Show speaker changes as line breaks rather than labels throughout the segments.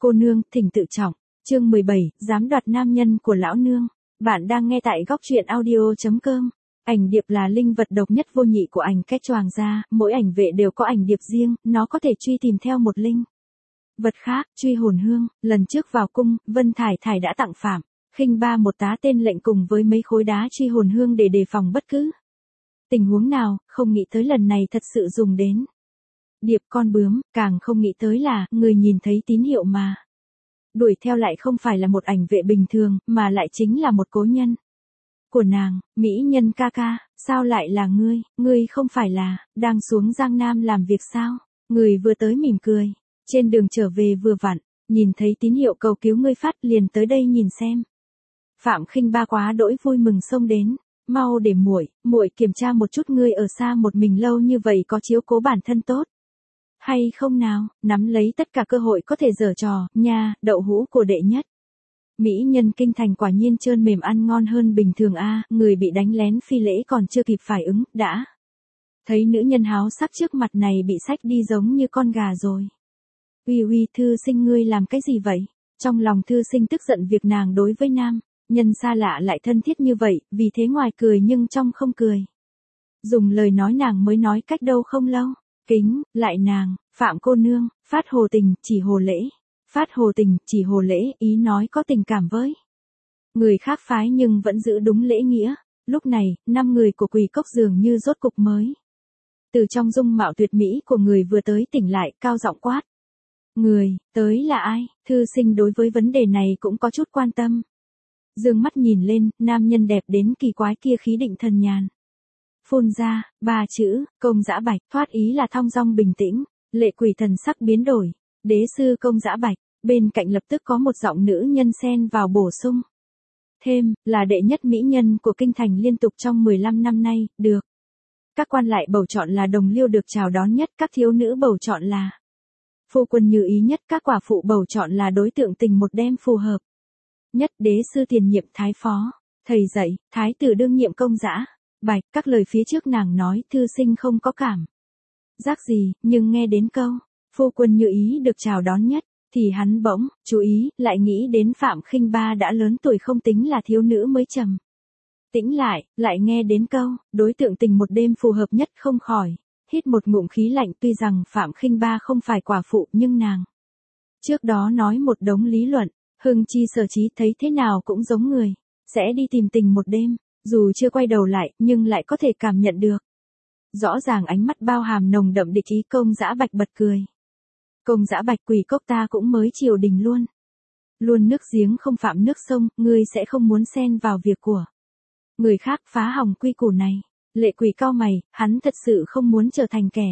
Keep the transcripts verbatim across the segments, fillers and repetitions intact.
Cô nương, thỉnh tự trọng. Chương mười bảy, dám đoạt nam nhân của lão nương. Bạn đang nghe tại góc truyện audio chấm com. Ảnh điệp là linh vật độc nhất vô nhị của ảnh cách choàng ra, mỗi ảnh vệ đều có ảnh điệp riêng, nó có thể truy tìm theo một linh vật khác, truy hồn hương. Lần trước vào cung, Vân Thải Thải đã tặng Phạm Khinh Ba một tá tên lệnh cùng với mấy khối đá truy hồn hương để đề phòng bất cứ tình huống nào, không nghĩ tới lần này thật sự dùng đến. Điệp con bướm, càng không nghĩ tới là, người nhìn thấy tín hiệu mà đuổi theo lại không phải là một ảnh vệ bình thường, mà lại chính là một cố nhân của nàng. Mỹ nhân ca ca, sao lại là ngươi, ngươi không phải là, đang xuống Giang Nam làm việc sao? Người vừa tới mỉm cười, trên đường trở về vừa vặn, nhìn thấy tín hiệu cầu cứu ngươi phát liền tới đây nhìn xem. Phạm Khinh Ba quá đỗi vui mừng xông đến, mau để muội, muội kiểm tra một chút ngươi ở xa một mình lâu như vậy có chiếu cố bản thân tốt hay không nào, nắm lấy tất cả cơ hội có thể giở trò, nha, đậu hũ của đệ nhất. Mỹ nhân kinh thành quả nhiên trơn mềm ăn ngon hơn bình thường a, người bị đánh lén phi lễ còn chưa kịp phản ứng, đã thấy nữ nhân háo sắc trước mặt này bị xách đi giống như con gà rồi. Uy uy, thư sinh ngươi làm cái gì vậy? Trong lòng thư sinh tức giận việc nàng đối với nam nhân xa lạ lại thân thiết như vậy, vì thế ngoài cười nhưng trong không cười. Dùng lời nói nàng mới nói cách đâu không lâu. Kính, lại nàng, Phạm cô nương, phát hồ tình, chỉ hồ lễ. Phát hồ tình, chỉ hồ lễ, ý nói có tình cảm với người khác phái nhưng vẫn giữ đúng lễ nghĩa. Lúc này, năm người của Quỳ Cốc dường như rốt cục mới từ trong dung mạo tuyệt mỹ của người vừa tới tỉnh lại, cao giọng quát. Người, tới là ai? Thư sinh đối với vấn đề này cũng có chút quan tâm. Dương mắt nhìn lên, nam nhân đẹp đến kỳ quái kia khí định thần nhàn phun ra ba chữ, Công Dã Bạch, thoát ý là thong dong bình tĩnh. Lệ Quỷ thần sắc biến đổi, đế sư Công Dã Bạch. Bên cạnh lập tức có một giọng nữ nhân xen vào bổ sung thêm, là đệ nhất mỹ nhân của kinh thành liên tục trong mười lăm năm nay, được các quan lại bầu chọn là đồng liêu được chào đón nhất, các thiếu nữ bầu chọn là phu quân như ý nhất, các quả phụ bầu chọn là đối tượng tình một đêm phù hợp nhất. Đế sư tiền nhiệm thái phó, thầy dạy, thái tử đương nhiệm Công Dã Bạch. Các lời phía trước nàng nói thư sinh không có cảm giác gì, nhưng nghe đến câu phu quân như ý được chào đón nhất thì hắn bỗng chú ý, lại nghĩ đến Phạm Khinh Ba đã lớn tuổi không tính là thiếu nữ mới trầm tĩnh lại, lại nghe đến câu đối tượng tình một đêm phù hợp nhất, không khỏi hít một ngụm khí lạnh. Tuy rằng Phạm Khinh Ba không phải quả phụ nhưng nàng trước đó nói một đống lý luận, hưng chi sở trí thấy thế nào cũng giống người sẽ đi tìm tình một đêm, dù chưa quay đầu lại nhưng lại có thể cảm nhận được rõ ràng ánh mắt bao hàm nồng đậm địch ý. Công Dã Bạch bật cười. Công Dã Bạch, Quỳ Cốc ta cũng mới triều đình luôn luôn nước giếng không phạm nước sông, ngươi sẽ không muốn xen vào việc của người khác, phá hỏng quy củ này. Lệ Quỷ cau mày, hắn thật sự không muốn trở thành kẻ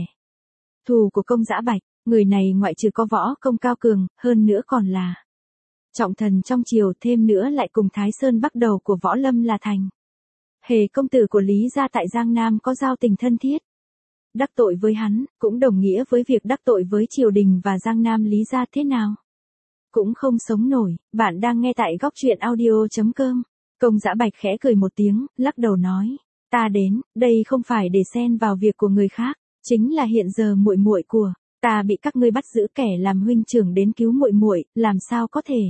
thù của Công Dã Bạch. Người này ngoại trừ có võ công cao cường, hơn nữa còn là trọng thần trong triều, thêm nữa lại cùng Thái Sơn Bắc Đầu của Võ Lâm là thành hề công tử của Lý gia tại Giang Nam, có giao tình thân thiết. Đắc tội với hắn, cũng đồng nghĩa với việc đắc tội với triều đình và Giang Nam Lý gia, thế nào cũng không sống nổi. Bạn đang nghe tại góc truyện audio chấm com. Công Dã Bạch khẽ cười một tiếng, lắc đầu nói, ta đến đây không phải để xen vào việc của người khác, chính là hiện giờ muội muội của ta bị các ngươi bắt giữ, kẻ làm huynh trưởng đến cứu muội muội, làm sao có thể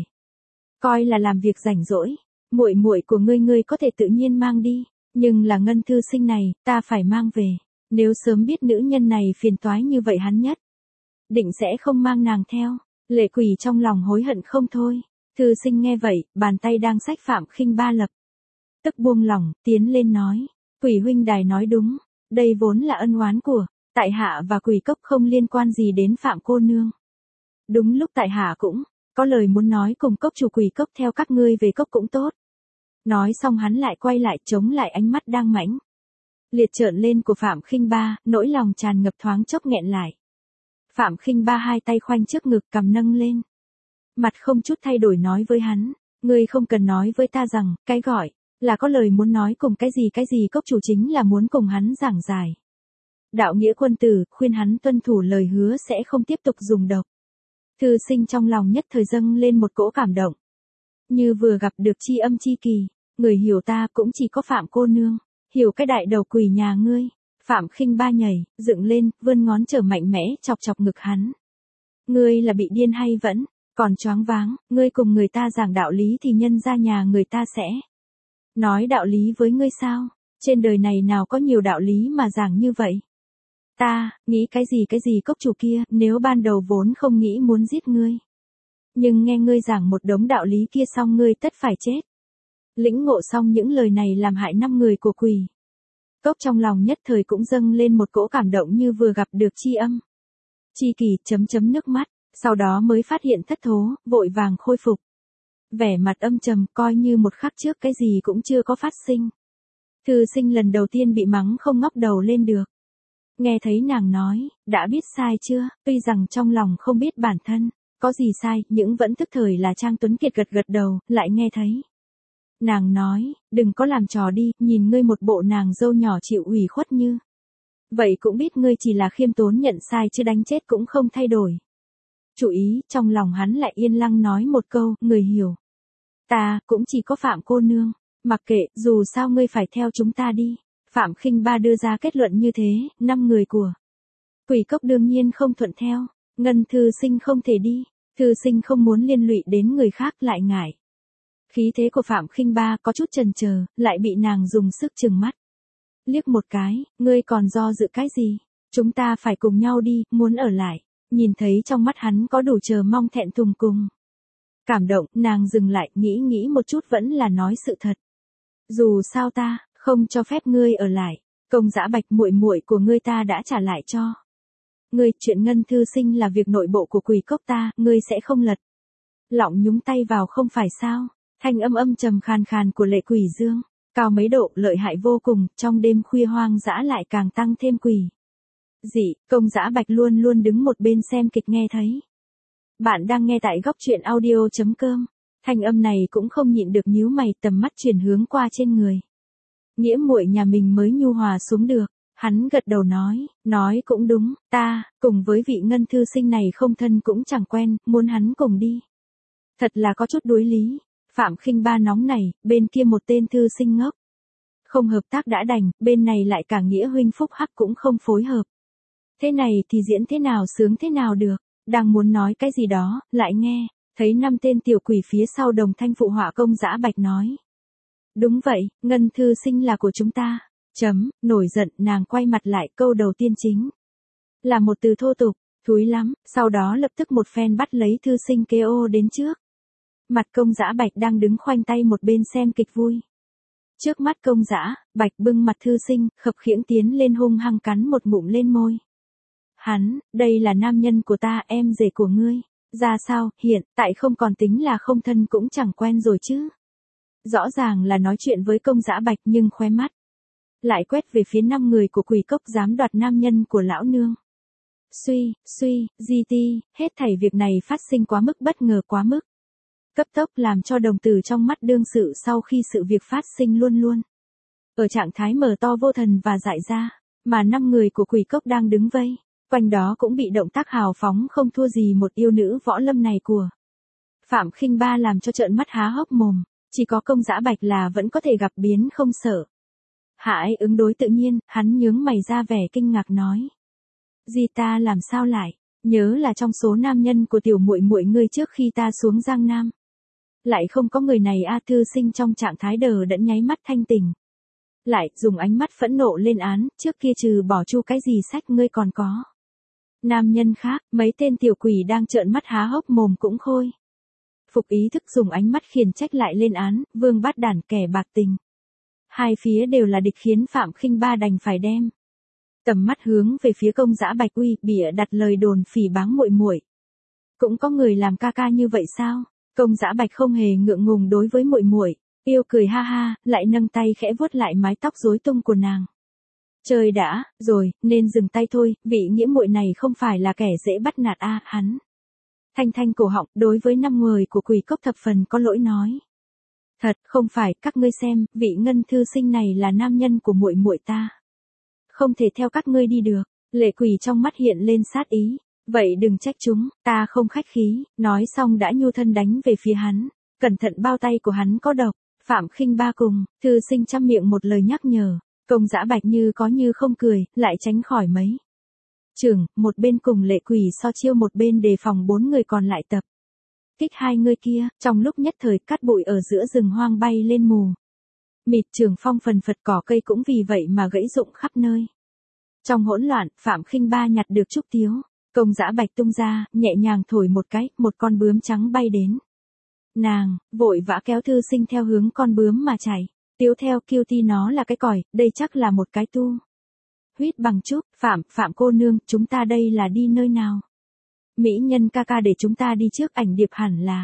coi là làm việc rảnh rỗi. Muội muội của ngươi ngươi có thể tự nhiên mang đi, nhưng là Ngân thư sinh này, ta phải mang về. Nếu sớm biết nữ nhân này phiền toái như vậy hắn nhất định sẽ không mang nàng theo. Lệ Quỷ trong lòng hối hận không thôi. Thư sinh nghe vậy, bàn tay đang xách Phạm Khinh Ba lập tức buông lỏng, tiến lên nói, Quỷ huynh đài nói đúng, đây vốn là ân oán của tại hạ và Quỳ Cốc, không liên quan gì đến Phạm cô nương. Đúng lúc tại hạ cũng có lời muốn nói cùng cốc chủ, Quỳ Cốc theo các ngươi về cốc cũng tốt. Nói xong hắn lại quay lại chống lại ánh mắt đang mãnh liệt trợn lên của Phạm Khinh Ba, nỗi lòng tràn ngập thoáng chốc nghẹn lại. Phạm Khinh Ba hai tay khoanh trước ngực, cằm nâng lên, mặt không chút thay đổi nói với hắn, ngươi không cần nói với ta rằng, cái gọi là có lời muốn nói cùng cái gì cái gì, cốc chủ chính là muốn cùng hắn giảng giải đạo nghĩa quân tử, khuyên hắn tuân thủ lời hứa sẽ không tiếp tục dùng độc. Thư sinh trong lòng nhất thời dâng lên một cỗ cảm động, như vừa gặp được tri âm tri kỳ. Người hiểu ta cũng chỉ có Phạm cô nương, hiểu cái đại đầu quỷ nhà ngươi. Phạm Khinh Ba nhảy dựng lên, vươn ngón trở mạnh mẽ chọc chọc ngực hắn. Ngươi là bị điên hay vẫn Còn choáng váng, ngươi cùng người ta giảng đạo lý thì nhân ra nhà người ta sẽ nói đạo lý với ngươi sao? Trên đời này nào có nhiều đạo lý mà giảng như vậy? Ta, nghĩ cái gì cái gì cốc chủ kia, nếu ban đầu vốn không nghĩ muốn giết ngươi. Nhưng nghe ngươi giảng một đống đạo lý kia xong ngươi tất phải chết. Lĩnh ngộ xong những lời này làm hại năm người của quỷ. Cốc trong lòng nhất thời cũng dâng lên một cỗ cảm động như vừa gặp được chi âm. Chi kỳ chấm chấm nước mắt, sau đó mới phát hiện thất thố, vội vàng khôi phục. Vẻ mặt âm trầm coi như một khắc trước cái gì cũng chưa có phát sinh. Thư sinh lần đầu tiên bị mắng không ngóc đầu lên được. Nghe thấy nàng nói, đã biết sai chưa, tuy rằng trong lòng không biết bản thân, có gì sai, nhưng vẫn tức thời là Trang Tuấn Kiệt gật gật đầu, lại nghe thấy. Nàng nói, đừng có làm trò đi, nhìn ngươi một bộ nàng dâu nhỏ chịu ủy khuất như. Vậy cũng biết ngươi chỉ là khiêm tốn nhận sai chứ đánh chết cũng không thay đổi. Chú ý, trong lòng hắn lại yên lặng nói một câu, người hiểu. Ta, cũng chỉ có Phạm cô nương, mặc kệ, dù sao ngươi phải theo chúng ta đi. Phạm Khinh Ba đưa ra kết luận như thế, năm người của Quỷ Cốc đương nhiên không thuận theo, Ngân Thư Sinh không thể đi, Thư Sinh không muốn liên lụy đến người khác lại ngại. Khí thế của Phạm Khinh Ba có chút chần chờ, lại bị nàng dùng sức trừng mắt. Liếc một cái, ngươi còn do dự cái gì? Chúng ta phải cùng nhau đi, muốn ở lại. Nhìn thấy trong mắt hắn có đủ chờ mong thẹn thùng cùng. Cảm động, nàng dừng lại, nghĩ nghĩ một chút vẫn là nói sự thật. Dù sao ta không cho phép ngươi ở lại, Công Dã Bạch muội muội của ngươi ta đã trả lại cho ngươi, chuyện Ngân Thư Sinh là việc nội bộ của Quỷ Cốc ta, ngươi sẽ không lật lọng nhúng tay vào không phải sao? Thanh âm âm trầm khàn khàn của Lệ Quỷ Dương, cao mấy độ, lợi hại vô cùng, trong đêm khuya hoang dã lại càng tăng thêm quỷ dị. Công Dã Bạch luôn luôn đứng một bên xem kịch nghe thấy. Bạn đang nghe tại góc truyện audio chấm com. Thanh âm này cũng không nhịn được nhíu mày, tầm mắt chuyển hướng qua trên người. Nghĩa muội nhà mình mới nhu hòa xuống được. Hắn gật đầu nói, nói cũng đúng, ta, cùng với vị Ngân Thư Sinh này không thân cũng chẳng quen, muốn hắn cùng đi. Thật là có chút đối lý. Phạm Khinh Ba nóng này, bên kia một tên thư sinh ngốc. Không hợp tác đã đành, bên này lại cả Nghĩa huynh Phúc Hắc cũng không phối hợp. Thế này thì diễn thế nào sướng thế nào được, đang muốn nói cái gì đó, lại nghe, thấy năm tên tiểu quỷ phía sau đồng thanh phụ họa. Công Dã Bạch nói. Đúng vậy, Ngân Thư Sinh là của chúng ta. Chấm, nổi giận, nàng quay mặt lại, câu đầu tiên chính là một từ thô tục, thúi lắm, sau đó lập tức một phen bắt lấy thư sinh kê ô đến trước. Mặt Công Dã Bạch đang đứng khoanh tay một bên xem kịch vui. Trước mắt Công Dã Bạch bưng mặt thư sinh, khập khiễng tiến lên hung hăng cắn một ngụm lên môi. Hắn, đây là nam nhân của ta, em rể của ngươi. Ra sao, hiện tại không còn tính là không thân cũng chẳng quen rồi chứ. Rõ ràng là nói chuyện với Công Dã Bạch nhưng khóe mắt lại quét về phía năm người của Quỷ Cốc dám đoạt nam nhân của lão nương. Suy, suy, di ti, hết thảy việc này phát sinh quá mức bất ngờ quá mức. Cấp tốc làm cho đồng tử trong mắt đương sự sau khi sự việc phát sinh luôn luôn ở trạng thái mở to vô thần và dại ra, mà năm người của Quỷ Cốc đang đứng vây quanh đó cũng bị động tác hào phóng không thua gì một yêu nữ võ lâm này của Phạm Khinh Ba làm cho trợn mắt há hốc mồm, chỉ có Công Dã Bạch là vẫn có thể gặp biến không sợ. Hãi ứng đối tự nhiên, hắn nhướng mày ra vẻ kinh ngạc nói. Gì ta làm sao lại, nhớ là trong số nam nhân của tiểu muội muội ngươi trước khi ta xuống Giang Nam. Lại không có người này. A Thư Sinh trong trạng thái đờ đẫn nháy mắt thanh tỉnh. Lại, dùng ánh mắt phẫn nộ lên án, trước kia trừ bỏ chu cái gì sách ngươi còn có nam nhân khác. Mấy tên tiểu quỷ đang trợn mắt há hốc mồm cũng khôi phục ý thức dùng ánh mắt khiển trách lại lên án, vương bát đản kẻ bạc tình. Hai phía đều là địch khiến Phạm Khinh Ba đành phải đem tầm mắt hướng về phía Công Dã Bạch uy, bịa đặt lời đồn phỉ báng muội muội. Cũng có người làm ca ca như vậy sao? Công Dã Bạch không hề ngượng ngùng đối với muội muội, yêu cười ha ha, lại nâng tay khẽ vuốt lại mái tóc rối tung của nàng. Trời đã, rồi, nên dừng tay thôi, vị nghĩa muội này không phải là kẻ dễ bắt nạt a, à, hắn. Thanh thanh cổ họng, đối với năm người của Quỷ Cốc thập phần có lỗi nói. Thật, không phải, các ngươi xem, vị Ngân Thư Sinh này là nam nhân của muội muội ta. Không thể theo các ngươi đi được. Lệ Quỷ trong mắt hiện lên sát ý. Vậy đừng trách chúng, ta không khách khí. Nói xong đã nhu thân đánh về phía hắn. Cẩn thận bao tay của hắn có độc. Phạm Khinh Ba cùng, Thư Sinh chăm miệng một lời nhắc nhở. Công Dã Bạch như có như không cười, lại tránh khỏi mấy. Trưởng, một bên cùng Lệ Quỷ so chiêu, một bên đề phòng bốn người còn lại tập kích hai người kia, trong lúc nhất thời cát bụi ở giữa rừng hoang bay lên mù. Mịt trường phong phần phật, cỏ cây cũng vì vậy mà gãy rụng khắp nơi. Trong hỗn loạn, Phạm Khinh Ba nhặt được trúc tiếu, Công Dã Bạch tung ra, nhẹ nhàng thổi một cái, một con bướm trắng bay đến. Nàng vội vã kéo Thư Sinh theo hướng con bướm mà chạy. Tiếu theo kêu ti nó là cái còi, đây chắc là một cái tu. Huýt bằng trúc, Phạm, Phạm cô nương, chúng ta đây là đi nơi nào? Mỹ nhân ca ca để chúng ta đi trước, ảnh điệp hẳn là.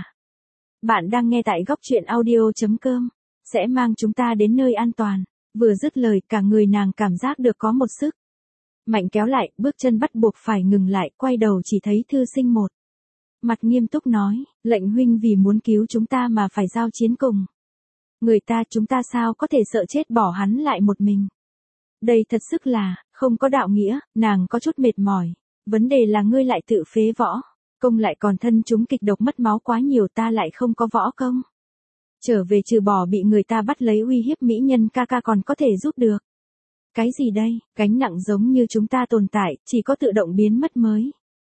Bạn đang nghe tại góc truyện audio.com, sẽ mang chúng ta đến nơi an toàn. Vừa dứt lời, cả người nàng cảm giác được có một sức mạnh kéo lại, bước chân bắt buộc phải ngừng lại, quay đầu chỉ thấy Thư Sinh một mặt nghiêm túc nói, lệnh huynh vì muốn cứu chúng ta mà phải giao chiến cùng người ta, chúng ta sao có thể sợ chết bỏ hắn lại một mình. Đây thật sức là, không có đạo nghĩa, nàng có chút mệt mỏi. Vấn đề là ngươi lại tự phế võ công, lại còn thân chúng kịch độc mất máu quá nhiều, ta lại không có võ công. Trở về trừ bỏ bị người ta bắt lấy uy hiếp mỹ nhân ca ca còn có thể giúp được. Cái gì đây, gánh nặng giống như chúng ta tồn tại, chỉ có tự động biến mất mới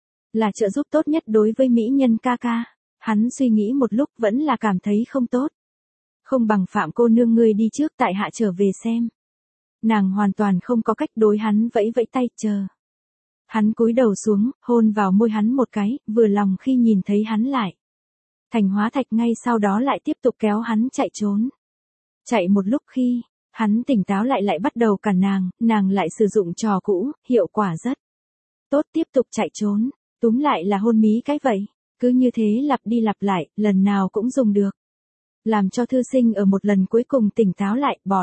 là trợ giúp tốt nhất đối với mỹ nhân ca ca. Hắn suy nghĩ một lúc vẫn là cảm thấy không tốt. Không bằng Phạm cô nương ngươi đi trước, tại hạ trở về xem. Nàng hoàn toàn không có cách, đối hắn vẫy vẫy tay chờ. Hắn cúi đầu xuống, hôn vào môi hắn một cái, vừa lòng khi nhìn thấy hắn lại thành hóa thạch, ngay sau đó lại tiếp tục kéo hắn chạy trốn. Chạy một lúc khi hắn tỉnh táo lại lại bắt đầu cản nàng, nàng lại sử dụng trò cũ, hiệu quả rất tốt, tiếp tục chạy trốn. Túm lại là hôn mí cái vậy, cứ như thế lặp đi lặp lại, lần nào cũng dùng được. Làm cho Thư Sinh ở một lần cuối cùng tỉnh táo lại, bọn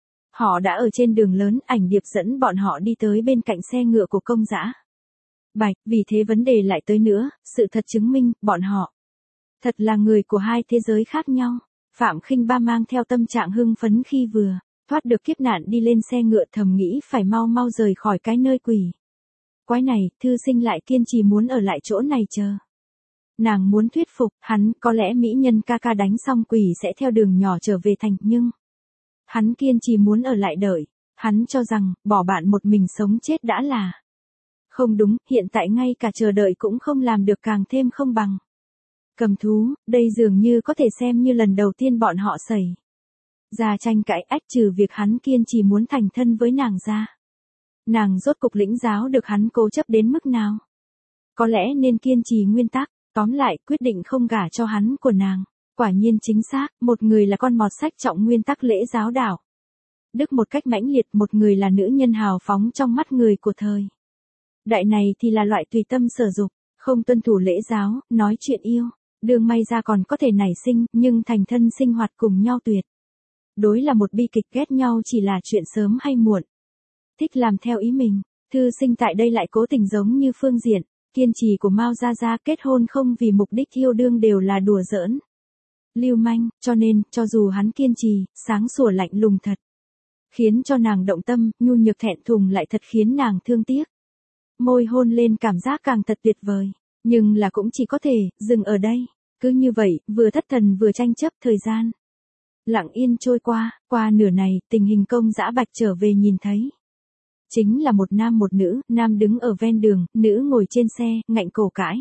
họ đã ở trên đường lớn, ảnh điệp dẫn bọn họ đi tới bên cạnh xe ngựa của Công Dã Bạch, vì thế vấn đề lại tới nữa, sự thật chứng minh, bọn họ thật là người của hai thế giới khác nhau. Phạm Khinh Ba mang theo tâm trạng hưng phấn khi vừa thoát được kiếp nạn đi lên xe ngựa, thầm nghĩ phải mau mau rời khỏi cái nơi quỷ quái này. Thư Sinh lại kiên trì muốn ở lại chỗ này chờ. Nàng muốn thuyết phục hắn, có lẽ mỹ nhân ca ca đánh xong quỷ sẽ theo đường nhỏ trở về thành, nhưng hắn kiên trì muốn ở lại đợi. Hắn cho rằng, bỏ bạn một mình sống chết đã là không đúng, hiện tại ngay cả chờ đợi cũng không làm được, càng thêm không bằng cầm thú. Đây dường như có thể xem như lần đầu tiên bọn họ xảy ra tranh cãi, ách trừ việc hắn kiên trì muốn thành thân với nàng ra. Nàng rốt cục lĩnh giáo được hắn cố chấp đến mức nào. Có lẽ nên kiên trì nguyên tắc. Tóm lại, quyết định không gả cho hắn của nàng, quả nhiên chính xác. Một người là con mọt sách trọng nguyên tắc lễ giáo đạo đức một cách mãnh liệt, một người là nữ nhân hào phóng trong mắt người của thời đại này thì là loại tùy tâm sở dục, không tuân thủ lễ giáo, nói chuyện yêu đương may ra còn có thể nảy sinh, nhưng thành thân sinh hoạt cùng nhau tuyệt đối là một bi kịch, ghét nhau chỉ là chuyện sớm hay muộn, thích làm theo ý mình. Thư Sinh tại đây lại cố tình giống như phương diện kiên trì của Mao Gia Gia, kết hôn không vì mục đích yêu đương đều là đùa giỡn lưu manh, cho nên, cho dù hắn kiên trì, sáng sủa lạnh lùng thật khiến cho nàng động tâm, nhu nhược thẹn thùng lại thật khiến nàng thương tiếc. Môi hôn lên cảm giác càng thật tuyệt vời, nhưng là cũng chỉ có thể dừng ở đây. Cứ như vậy, vừa thất thần vừa tranh chấp, thời gian lặng yên trôi qua. Qua nửa này, tình hình Công Dã Bạch trở về nhìn thấy chính là một nam một nữ, nam đứng ở ven đường, nữ ngồi trên xe, ngạnh cổ cãi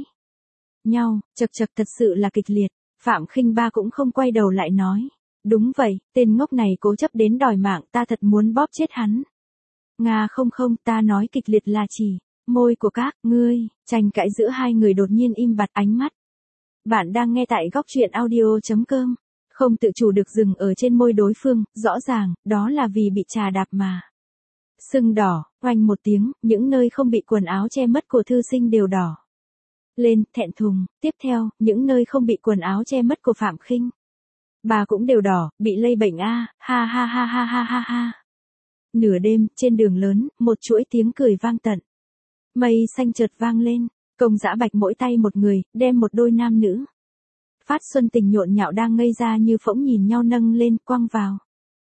nhau, chật chật thật sự là kịch liệt. Phạm Khinh Ba cũng không quay đầu lại nói, đúng vậy, tên ngốc này cố chấp đến đòi mạng, ta thật muốn bóp chết hắn. Nga không không, ta nói kịch liệt là chỉ môi của các ngươi. Tranh cãi giữa hai người đột nhiên im bặt, ánh mắt bạn đang nghe tại góc truyện audio.com không tự chủ được dừng ở trên môi đối phương, rõ ràng, đó là vì bị trà đạp mà sưng đỏ. Oanh một tiếng, những nơi không bị quần áo che mất của Thư Sinh đều đỏ lên, thẹn thùng. Tiếp theo, những nơi không bị quần áo che mất của Phạm Khinh Ba cũng đều đỏ, bị lây bệnh a, ha ha ha ha ha ha ha. Nửa đêm, trên đường lớn, một chuỗi tiếng cười vang tận mây xanh chợt vang lên. Công Dã Bạch mỗi tay một người, đem một đôi nam nữ phát xuân tình nhộn nhạo đang ngây ra như phỗng nhìn nhau nâng lên, quăng vào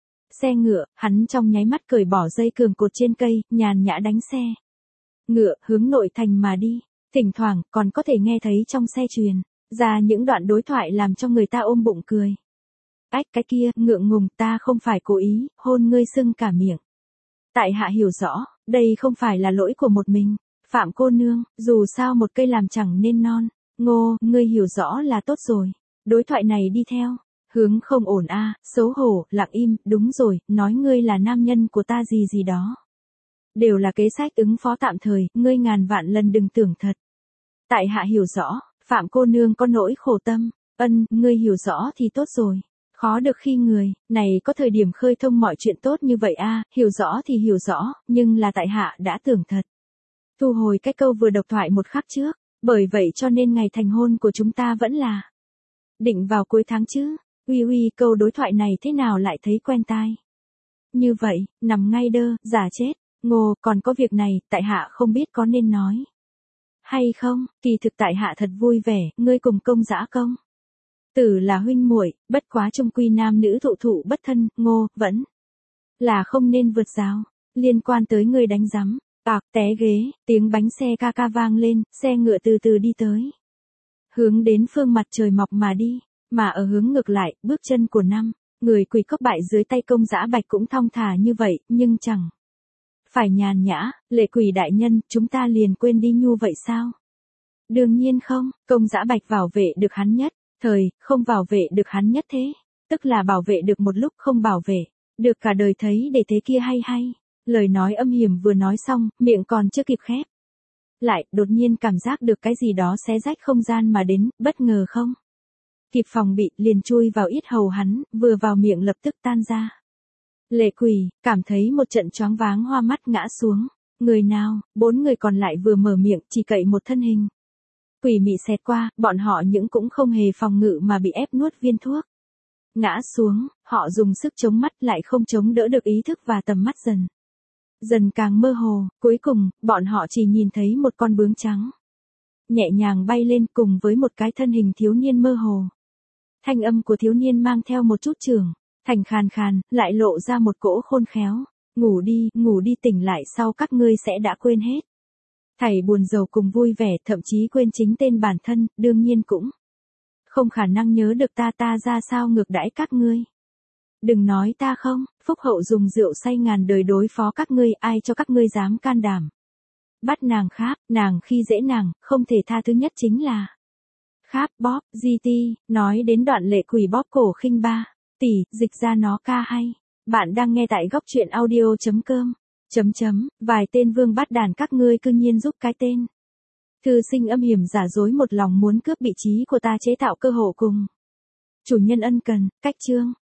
xe ngựa. Hắn trong nháy mắt cởi bỏ dây cường cột trên cây, nhàn nhã đánh xe ngựa hướng nội thành mà đi. Thỉnh thoảng còn có thể nghe thấy trong xe truyền ra những đoạn đối thoại làm cho người ta ôm bụng cười. Ách, cái kia, ngượng ngùng, ta không phải cố ý hôn ngươi sưng cả miệng. Tại hạ hiểu rõ, đây không phải là lỗi của một mình Phạm cô nương, dù sao một cây làm chẳng nên non. Ngô, ngươi hiểu rõ là tốt rồi. Đối thoại này đi theo. Hướng không ổn a, xấu hổ, lặng im, đúng rồi, nói ngươi là nam nhân của ta gì gì đó. Đều là kế sách ứng phó tạm thời, ngươi ngàn vạn lần đừng tưởng thật. Tại hạ hiểu rõ, Phạm cô nương có nỗi khổ tâm, ân, ngươi hiểu rõ thì tốt rồi. Khó được khi người, này có thời điểm khơi thông mọi chuyện tốt như vậy a, hiểu rõ thì hiểu rõ, nhưng là tại hạ đã tưởng thật. Thu hồi cái câu vừa độc thoại một khắc trước, bởi vậy cho nên ngày thành hôn của chúng ta vẫn là định vào cuối tháng chứ. Uy uy, câu đối thoại này thế nào lại thấy quen tai. Như vậy, nằm ngay đơ, giả chết. Ngô, còn có việc này, tại hạ không biết có nên nói hay không, kỳ thực tại hạ thật vui vẻ, ngươi cùng công dã công tử là huynh muội, bất quá chung quy nam nữ thụ thụ bất thân, Ngô, vẫn là không nên vượt rào. Liên quan tới ngươi đánh rắm, bạc té ghế, tiếng bánh xe ca ca vang lên, xe ngựa từ từ đi tới. Hướng đến phương mặt trời mọc mà đi, mà ở hướng ngược lại, bước chân của năm người quỳ cốc bại dưới tay công dã bạch cũng thong thả như vậy, nhưng chẳng phải nhàn nhã. Lệ Quỷ đại nhân, chúng ta liền quên đi nhu vậy sao? Đương nhiên không, công dã bạch bảo vệ được hắn nhất thời, không bảo vệ được hắn nhất thế, tức là bảo vệ được một lúc, không bảo vệ được cả đời, thấy để thế kia hay hay. Lời nói âm hiểm vừa nói xong, miệng còn chưa kịp khép lại, đột nhiên cảm giác được cái gì đó xé rách không gian mà đến, bất ngờ không kịp phòng bị, liền chui vào yết hầu hắn, vừa vào miệng lập tức tan ra. Lệ Quỷ cảm thấy một trận choáng váng, hoa mắt ngã xuống. Người nào? Bốn người còn lại vừa mở miệng, chỉ cậy một thân hình quỷ mị xẹt qua, bọn họ những cũng không hề phòng ngự mà bị ép nuốt viên thuốc. Ngã xuống, họ dùng sức chống mắt lại không chống đỡ được ý thức và tầm mắt dần dần càng mơ hồ, cuối cùng, bọn họ chỉ nhìn thấy một con bướm trắng nhẹ nhàng bay lên cùng với một cái thân hình thiếu niên mơ hồ. Thanh âm của thiếu niên mang theo một chút trưởng thành khàn khàn, lại lộ ra một cỗ khôn khéo. Ngủ đi, ngủ đi, tỉnh lại sau các ngươi sẽ đã quên hết thảy buồn rầu cùng vui vẻ, thậm chí quên chính tên bản thân, đương nhiên cũng không khả năng nhớ được ta ta ra sao ngược đãi các ngươi. Đừng nói ta không, phúc hậu dùng rượu say ngàn đời đối phó các ngươi, ai cho các ngươi dám can đảm bắt nàng kháp, nàng khi dễ nàng, không thể tha thứ nhất chính là kháp bóp, gi ti, nói đến đoạn Lệ Quỷ bóp cổ khinh ba tỷ, dịch ra nó ca hay. Bạn đang nghe tại góc truyện audio.com. Chấm chấm, vài tên vương bắt đàn các ngươi cư nhiên giúp cái tên thư sinh âm hiểm giả dối một lòng muốn cướp vị trí của ta chế tạo cơ hội cùng chủ nhân ân cần, cách chương.